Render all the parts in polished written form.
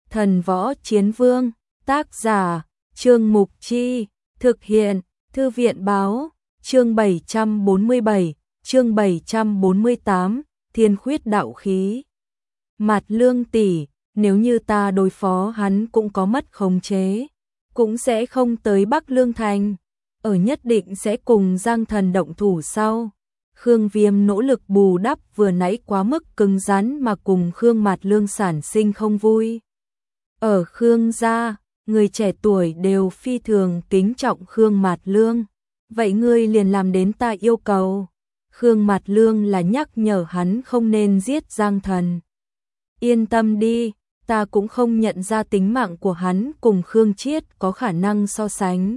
Thần Võ Chiến Vương, tác giả, Trương Mục Chi, thực hiện, Thư viện Báo, chương 747, chương 748, Thiên Khuyết Đạo Khí. Mạt Lương tỷ, nếu như ta đối phó hắn cũng có mất khống chế, cũng sẽ không tới Bắc Lương Thành, ở nhất định sẽ cùng Giang Thần động thủ sau. Khương Viêm nỗ lực bù đắp vừa nãy quá mức cứng rắn mà cùng Khương Mạt Lương sản sinh không vui. Ở Khương gia, người trẻ tuổi đều phi thường kính trọng Khương Mạt Lương, vậy ngươi liền làm đến ta yêu cầu. Khương Mạt Lương là nhắc nhở hắn không nên giết Giang Thần. Yên tâm đi, ta cũng không nhận ra tính mạng của hắn cùng Khương Chiết có khả năng so sánh.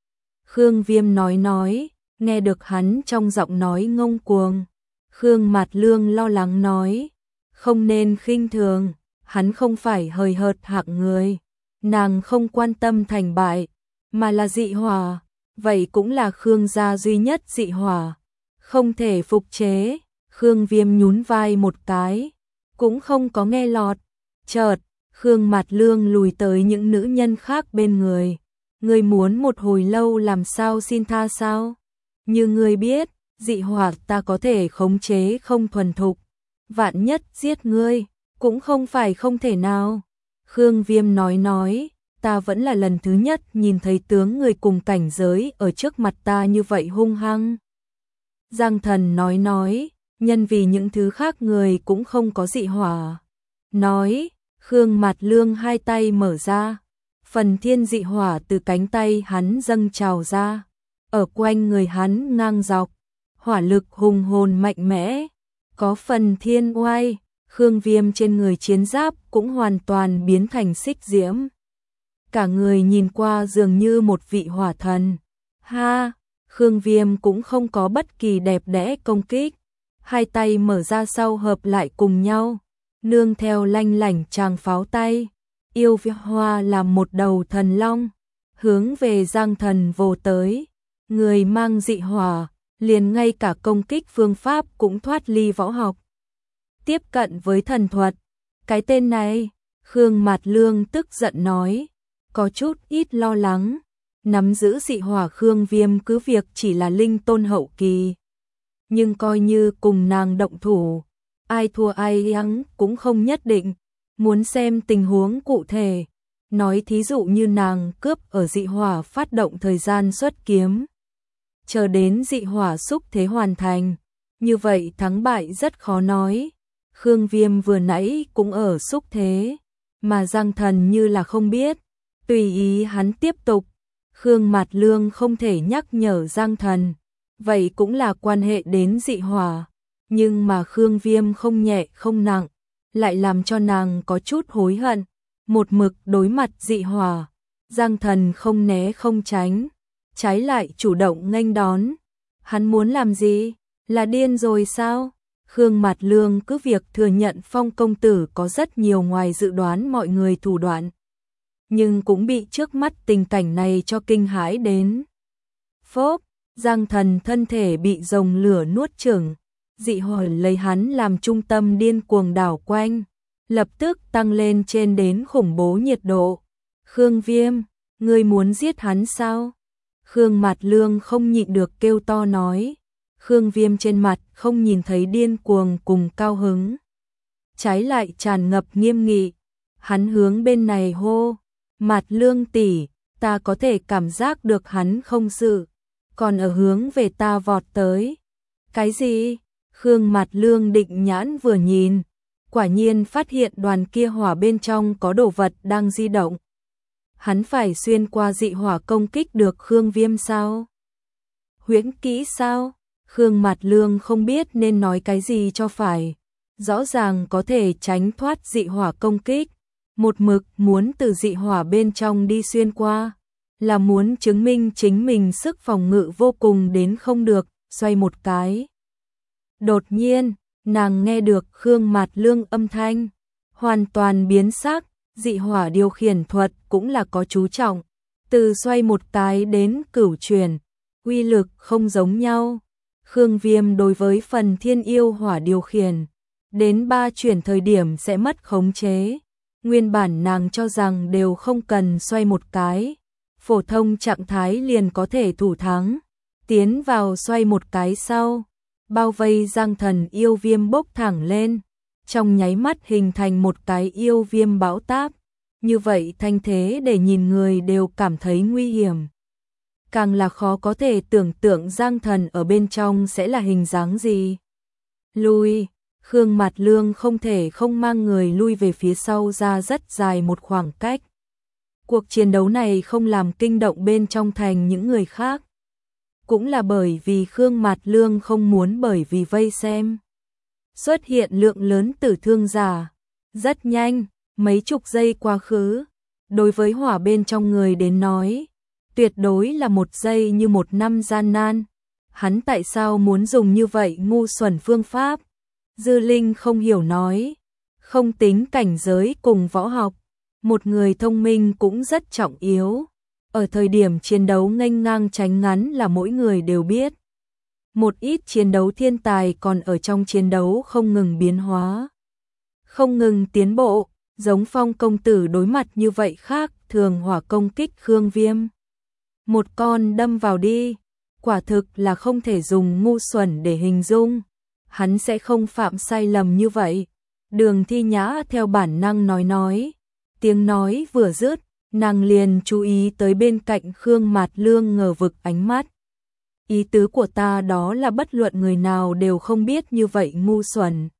Khương Viêm nói, nghe được hắn trong giọng nói ngông cuồng. Khương Mạt Lương lo lắng nói, không nên khinh thường, hắn không phải hời hợt hạng người. Nàng không quan tâm thành bại, mà là dị hỏa, vậy cũng là Khương gia duy nhất dị hỏa, không thể phục chế. Khương Viêm nhún vai một cái, cũng không có nghe lọt. Chợt, Khương Mạt Lương lùi tới những nữ nhân khác bên người. Ngươi muốn một hồi lâu làm sao xin tha sao? Như ngươi biết, dị hỏa ta có thể khống chế không thuần thục, vạn nhất giết ngươi, cũng không phải không thể nào. Khương Viêm nói, ta vẫn là lần thứ nhất nhìn thấy tướng người cùng cảnh giới ở trước mặt ta như vậy hung hăng. Giang Thần nói, nhân vì những thứ khác người cũng không có dị hỏa. Nói, Khương Mạt Lương hai tay mở ra, phần thiên dị hỏa từ cánh tay hắn dâng trào ra, ở quanh người hắn ngang dọc, hỏa lực hùng hồn mạnh mẽ, có phần thiên oai. Khương Viêm trên người chiến giáp cũng hoàn toàn biến thành xích diễm. Cả người nhìn qua dường như một vị hỏa thần. Ha, Khương Viêm cũng không có bất kỳ đẹp đẽ công kích. Hai tay mở ra sau hợp lại cùng nhau, nương theo lanh lảnh tràng pháo tay. Yêu Viêm Hoa làm một đầu thần long, hướng về Giang Thần vồ tới. Người mang dị hỏa, liền ngay cả công kích phương pháp cũng thoát ly võ học, tiếp cận với thần thuật. Cái tên này, Khương Mạt Lương tức giận nói, có chút ít lo lắng. Nắm giữ dị hỏa Khương Viêm cứ việc chỉ là linh tôn hậu kỳ, nhưng coi như cùng nàng động thủ, ai thua ai thắng cũng không nhất định, muốn xem tình huống cụ thể. Nói thí dụ như nàng cướp ở dị hỏa phát động thời gian xuất kiếm, chờ đến dị hỏa xúc thế hoàn thành, như vậy thắng bại rất khó nói. Khương Viêm vừa nãy cũng ở xúc thế, mà Giang Thần như là không biết, tùy ý hắn tiếp tục. Khương Mạt Lương không thể nhắc nhở Giang Thần, vậy cũng là quan hệ đến dị hỏa, nhưng mà Khương Viêm không nhẹ không nặng, lại làm cho nàng có chút hối hận. Một mực đối mặt dị hỏa, Giang Thần không né không tránh, trái lại chủ động nghênh đón. Hắn muốn làm gì? Là điên rồi sao? Khương Mạt Lương cứ việc thừa nhận Phong công tử có rất nhiều ngoài dự đoán mọi người thủ đoạn, nhưng cũng bị trước mắt tình cảnh này cho kinh hãi đến. Phốp, Giang Thần thân thể bị rồng lửa nuốt chửng, dị hỏa lấy hắn làm trung tâm điên cuồng đảo quanh, lập tức tăng lên trên đến khủng bố nhiệt độ. Khương Viêm, ngươi muốn giết hắn sao? Khương Mạt Lương không nhịn được kêu to nói. Khương Viêm trên mặt không nhìn thấy điên cuồng cùng cao hứng, trái lại tràn ngập nghiêm nghị. Hắn hướng bên này hô, Mạt Lương tỷ, ta có thể cảm giác được hắn không sự, còn ở hướng về ta vọt tới. Cái gì? Khương Mạt Lương định nhãn vừa nhìn, quả nhiên phát hiện đoàn kia hỏa bên trong có đồ vật đang di động. Hắn phải xuyên qua dị hỏa công kích được Khương Viêm sao? Huyễn kỹ sao? Khương Mạt Lương không biết nên nói cái gì cho phải. Rõ ràng có thể tránh thoát dị hỏa công kích, một mực muốn từ dị hỏa bên trong đi xuyên qua, là muốn chứng minh chính mình sức phòng ngự vô cùng đến không được. Xoay một cái, đột nhiên nàng nghe được Khương Mạt Lương âm thanh, hoàn toàn biến sắc. Dị hỏa điều khiển thuật cũng là có chú trọng, từ xoay một cái đến cửu chuyển, uy lực không giống nhau. Khương Viêm đối với phần thiên yêu hỏa điều khiển, đến 3 chuyển thời điểm sẽ mất khống chế, Nguyên bản nàng cho rằng đều không cần xoay một cái, phổ thông trạng thái liền có thể thủ thắng, tiến vào xoay một cái sau, bao vây Giang Thần yêu viêm bốc thẳng lên, trong nháy mắt hình thành một cái yêu viêm bão táp, như vậy thanh thế để nhìn người đều cảm thấy nguy hiểm. Càng là khó có thể tưởng tượng Giang Thần ở bên trong sẽ là hình dáng gì. Lui, Khương Mạt Lương không thể không mang người lui về phía sau ra rất dài một khoảng cách. Cuộc chiến đấu này không làm kinh động bên trong thành những người khác. Cũng là bởi vì Khương Mạt Lương không muốn bởi vì vây xem. Xuất hiện lượng lớn tử thương giả. Rất nhanh, mấy chục giây quá khứ. Đối với hỏa bên trong người đến nói, tuyệt đối là một giây như một năm gian nan. Hắn tại sao muốn dùng như vậy ngu xuẩn phương pháp? Dư Linh không hiểu nói. Không tính cảnh giới cùng võ học, một người thông minh cũng rất trọng yếu. Ở thời điểm chiến đấu nghênh ngang tránh ngắn là mỗi người đều biết. Một ít chiến đấu thiên tài còn ở trong chiến đấu không ngừng biến hóa, không ngừng tiến bộ, giống Phong công tử đối mặt như vậy khác thường hỏa công kích Khương Viêm. Một con đâm vào đi, quả thực là không thể dùng ngu xuẩn để hình dung. Hắn sẽ không phạm sai lầm như vậy. Đường Thi Nhã theo bản năng nói. Tiếng nói vừa dứt, nàng liền chú ý tới bên cạnh Khương Mạt Lương ngờ vực ánh mắt. Ý tứ của ta đó là bất luận người nào đều không biết như vậy ngu xuẩn.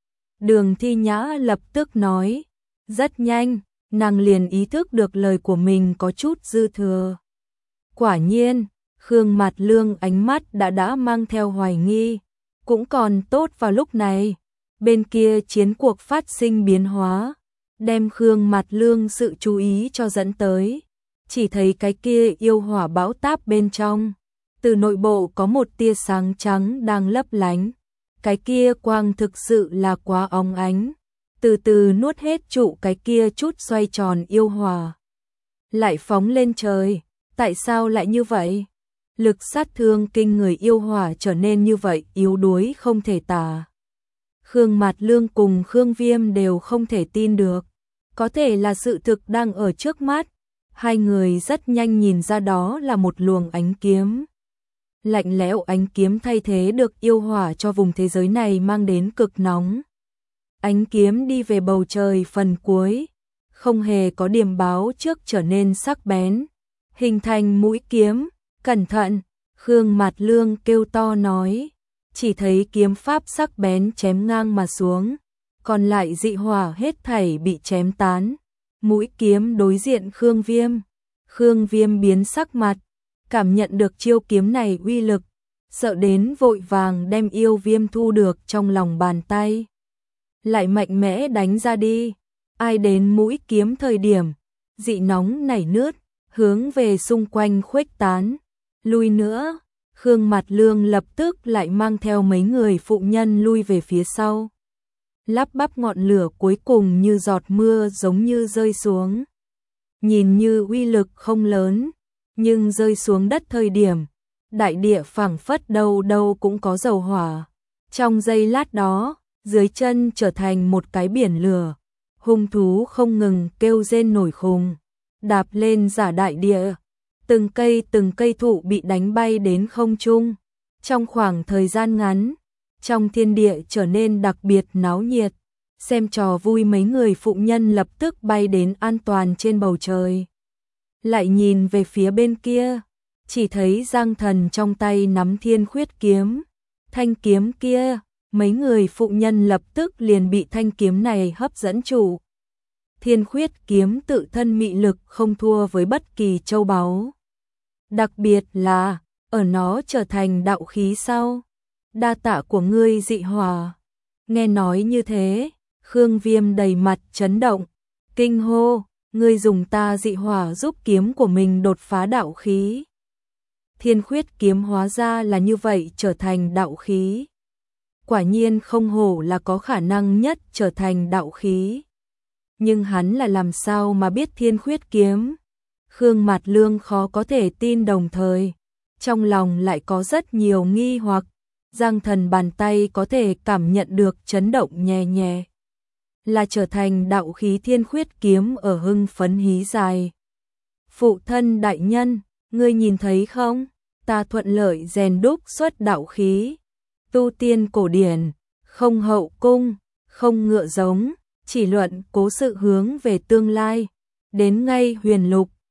Đường Thi Nhã lập tức nói. Rất nhanh, nàng liền ý thức được lời của mình có chút dư thừa. Quả nhiên, Khương Mạt Lương ánh mắt đã mang theo hoài nghi. Cũng còn tốt vào lúc này, bên kia chiến cuộc phát sinh biến hóa, đem Khương Mạt Lương sự chú ý cho dẫn tới. Chỉ thấy cái kia yêu hỏa bão táp bên trong, từ nội bộ có một tia sáng trắng đang lấp lánh. Cái kia quang thực sự là quá óng ánh, từ từ nuốt hết trụ cái kia chút xoay tròn yêu hỏa. Lại phóng lên trời, tại sao lại như vậy? Lực sát thương kinh người yêu hỏa trở nên như vậy yếu đuối không thể tả. Khương Mạt Lương cùng Khương Viêm đều không thể tin được. Có thể là sự thực đang ở trước mắt. Hai người rất nhanh nhìn ra đó là một luồng ánh kiếm. Lạnh lẽo ánh kiếm thay thế được yêu hỏa cho vùng thế giới này mang đến cực nóng. Ánh kiếm đi về bầu trời phần cuối, không hề có điểm báo trước trở nên sắc bén, hình thành mũi kiếm. Cẩn thận, Khương Mạt Lương kêu to nói. Chỉ thấy kiếm pháp sắc bén chém ngang mà xuống, còn lại dị hỏa hết thảy bị chém tán. Mũi kiếm đối diện Khương Viêm. Khương Viêm biến sắc mặt, cảm nhận được chiêu kiếm này uy lực, sợ đến vội vàng đem yêu viêm thu được trong lòng bàn tay. Lại mạnh mẽ đánh ra đi. Ai đến mũi kiếm thời điểm, dị nóng nảy nướt, hướng về xung quanh khuếch tán. Lui nữa, Khương Mạt Lương lập tức lại mang theo mấy người phụ nhân lui về phía sau. Lắp bắp ngọn lửa cuối cùng như giọt mưa giống như rơi xuống. Nhìn như uy lực không lớn, nhưng rơi xuống đất thời điểm, đại địa phảng phất đâu đâu cũng có dầu hỏa. Trong giây lát đó, dưới chân trở thành một cái biển lửa, hung thú không ngừng kêu rên nổi khùng, đạp lên giả đại địa. Từng cây thụ bị đánh bay đến không trung. Trong khoảng thời gian ngắn, trong thiên địa trở nên đặc biệt náo nhiệt. Xem trò vui mấy người phụ nhân lập tức bay đến an toàn trên bầu trời. Lại nhìn về phía bên kia, chỉ thấy Giang Thần trong tay nắm Thiên Khuyết kiếm. Thanh kiếm kia, mấy người phụ nhân lập tức liền bị thanh kiếm này hấp dẫn chủ. Thiên Khuyết kiếm tự thân mị lực không thua với bất kỳ châu báu. Đặc biệt là, ở nó trở thành đạo khí sau. Đa tạ của ngươi dị hỏa. Nghe nói như thế, Khương Viêm đầy mặt chấn động, kinh hô, ngươi dùng ta dị hỏa giúp kiếm của mình đột phá đạo khí. Thiên Khuyết kiếm hóa ra là như vậy trở thành đạo khí. Quả nhiên không hổ là có khả năng nhất trở thành đạo khí. Nhưng hắn là làm sao mà biết Thiên Khuyết kiếm? Khương Mạt Lương khó có thể tin, đồng thời trong lòng lại có rất nhiều nghi hoặc. Giang Thần bàn tay có thể cảm nhận được chấn động nhẹ nhẹ. là trở thành đạo khí thiên khuyết kiếm ở hưng phấn hí dài. Phụ thân đại nhân, ngươi nhìn thấy không? Ta thuận lợi rèn đúc xuất đạo khí. Tu tiên cổ điển, không hậu cung, không ngựa giống, chỉ luận cố sự hướng về tương lai. Đến ngay huyền lục,